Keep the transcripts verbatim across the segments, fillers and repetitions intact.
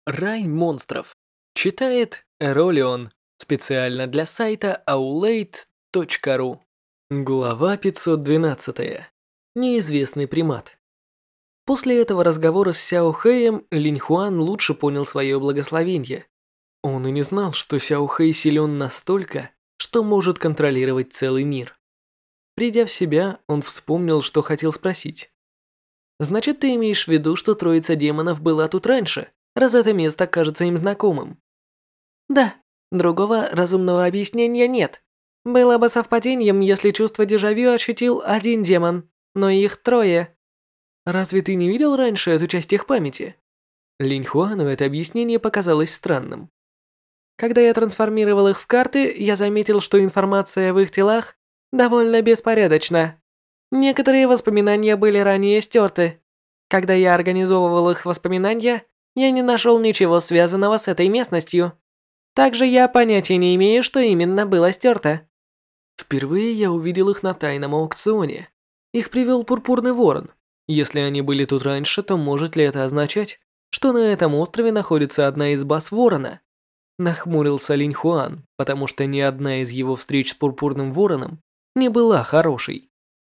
Рай монстров. Читает Эролион. Специально для сайта аулейт точка ру. Глава пятьсот двенадцать. Неизвестный примат. После этого разговора с Сяо Хэем Линь Хуан лучше понял свое благословение. Он и не знал, что Сяо Хэй силен настолько, что может контролировать целый мир. Придя в себя, он вспомнил, что хотел спросить. «Значит, ты имеешь в виду, что троица демонов была тут раньше, раз это место кажется им знакомым?» «Да, другого разумного объяснения нет. Было бы совпадением, если чувство дежавю ощутил один демон, но их трое». «Разве ты не видел раньше эту часть их памяти?» Линь Хуану это объяснение показалось странным. «Когда я трансформировал их в карты, я заметил, что информация в их телах довольно беспорядочна. Некоторые воспоминания были ранее стерты. Когда я организовывал их воспоминания, я не нашел ничего связанного с этой местностью. Также я понятия не имею, что именно было стерто». Впервые я увидел их на тайном аукционе. Их привел Пурпурный Ворон. Если они были тут раньше, то может ли это означать, что на этом острове находится одна из баз Ворона? Нахмурился Линь Хуан, потому что ни одна из его встреч с Пурпурным Вороном не была хорошей.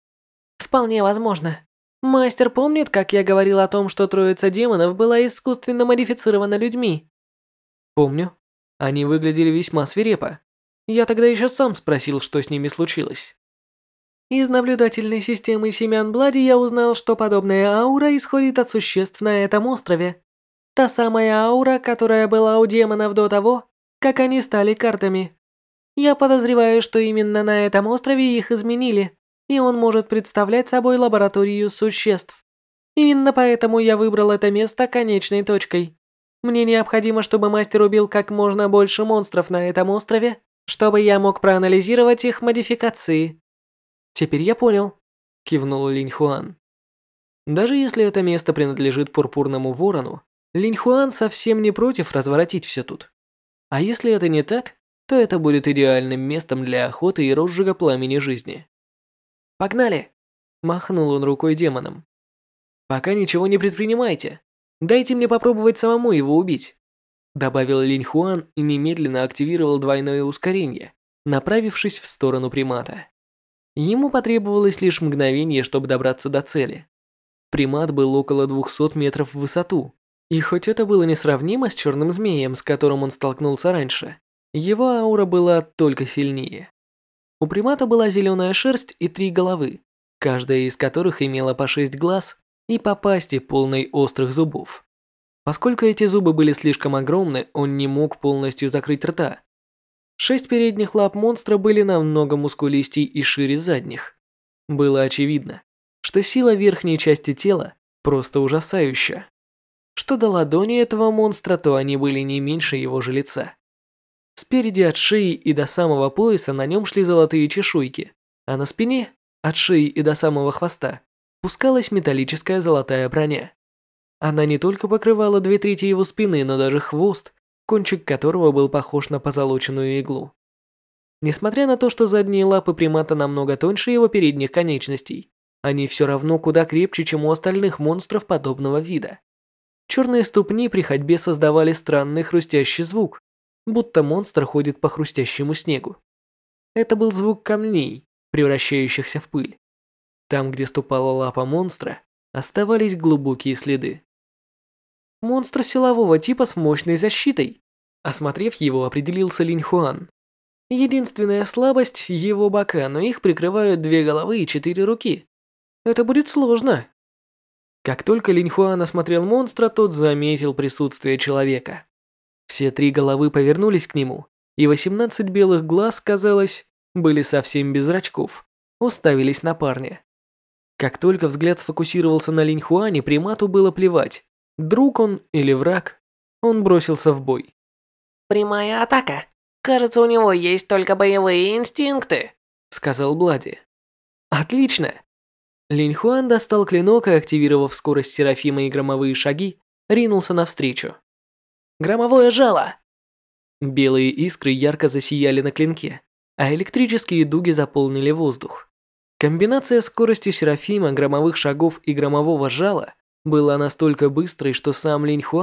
«Вполне возможно. Мастер помнит, как я говорил о том, что троица демонов была искусственно модифицирована людьми?» «Помню. Они выглядели весьма свирепо. Я тогда еще сам спросил, что с ними случилось». Из наблюдательной системы семян Блади я узнал, что подобная аура исходит от существ на этом острове. Та самая аура, которая была у демонов до того, как они стали картами. Я подозреваю, что именно на этом острове их изменили, и он может представлять собой лабораторию существ. Именно поэтому я выбрал это место конечной точкой. Мне необходимо, чтобы мастер убил как можно больше монстров на этом острове, чтобы я мог проанализировать их модификации. «Теперь я понял», – кивнул Линь Хуан. Даже если это место принадлежит Пурпурному Ворону, Линь Хуан совсем не против разворотить все тут. А если это не так, то это будет идеальным местом для охоты и розжига пламени жизни. «Погнали!» – махнул он рукой демоном. «Пока ничего не предпринимайте. Дайте мне попробовать самому его убить», – добавил Линь Хуан и немедленно активировал двойное ускорение, направившись в сторону примата. Ему потребовалось лишь мгновение, чтобы добраться до цели. Примат был около двухсот метров в высоту, и хоть это было несравнимо с черным змеем, с которым он столкнулся раньше, его аура была только сильнее. У примата была зеленая шерсть и три головы, каждая из которых имела по шесть глаз и по пасти полной острых зубов. Поскольку эти зубы были слишком огромны, он не мог полностью закрыть рта. Шесть передних лап монстра были намного мускулистей и шире задних. Было очевидно, что сила верхней части тела просто ужасающая. Что до ладони этого монстра, то они были не меньше его же лица. Спереди от шеи и до самого пояса на нем шли золотые чешуйки, а на спине, от шеи и до самого хвоста, пускалась металлическая золотая броня. Она не только покрывала две трети его спины, но даже хвост, кончик которого был похож на позолоченную иглу. Несмотря на то, что задние лапы примата намного тоньше его передних конечностей, они все равно куда крепче, чем у остальных монстров подобного вида. Черные ступни при ходьбе создавали странный хрустящий звук, будто монстр ходит по хрустящему снегу. Это был звук камней, превращающихся в пыль. Там, где ступала лапа монстра, оставались глубокие следы. Монстр силового типа с мощной защитой. Осмотрев его, определился Линь Хуан. Единственная слабость – его бока, но их прикрывают две головы и четыре руки. Это будет сложно. Как только Линь Хуан осмотрел монстра, тот заметил присутствие человека. Все три головы повернулись к нему, и восемнадцать белых глаз, казалось, были совсем без зрачков, уставились на парня. Как только взгляд сфокусировался на Линь Хуане, примату было плевать, друг он или враг, он бросился в бой. «Прямая атака. Кажется, у него есть только боевые инстинкты», — сказал Блади. «Отлично!» Линь Хуан достал клинок и, активировав скорость Серафима и громовые шаги, ринулся навстречу. «Громовое жало!» Белые искры ярко засияли на клинке, а электрические дуги заполнили воздух. Комбинация скорости Серафима, громовых шагов и громового жала была настолько быстрой, что сам Линь Хуан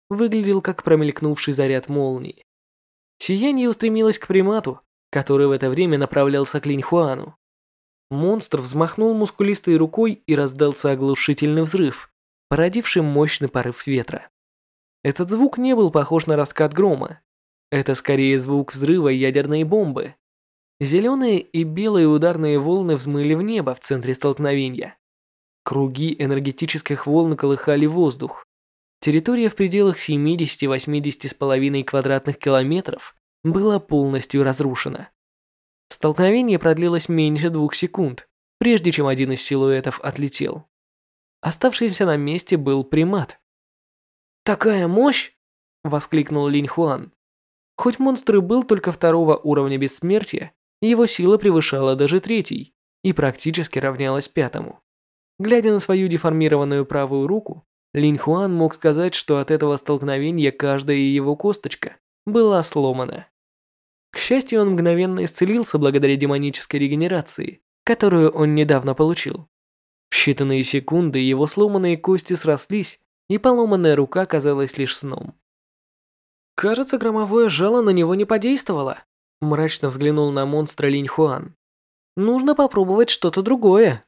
выглядел как промелькнувший заряд молнии. Сияние устремилось к примату, который в это время направлялся к Линьхуану. Монстр взмахнул мускулистой рукой и раздался оглушительный взрыв, породивший мощный порыв ветра. Этот звук не был похож на раскат грома. Это скорее звук взрыва ядерной бомбы. Зеленые и белые ударные волны взмыли в небо в центре столкновения. Круги энергетических волн колыхали воздух. Территория в пределах семидесяти-восьмидесяти с половиной квадратных километров была полностью разрушена. Столкновение продлилось меньше двух секунд, прежде чем один из силуэтов отлетел. Оставшийся на месте был примат. «Такая мощь!» – воскликнул Линьхуан. Хоть монстр и был только второго уровня бессмертия, его сила превышала даже третий и практически равнялась пятому. Глядя на свою деформированную правую руку, Линьхуан мог сказать, что от этого столкновения каждая его косточка была сломана. К счастью, он мгновенно исцелился благодаря демонической регенерации, которую он недавно получил. В считанные секунды его сломанные кости срослись, и поломанная рука казалась лишь сном. «Кажется, громовое жало на него не подействовало», – мрачно взглянул на монстра Линьхуан. «Нужно попробовать что-то другое».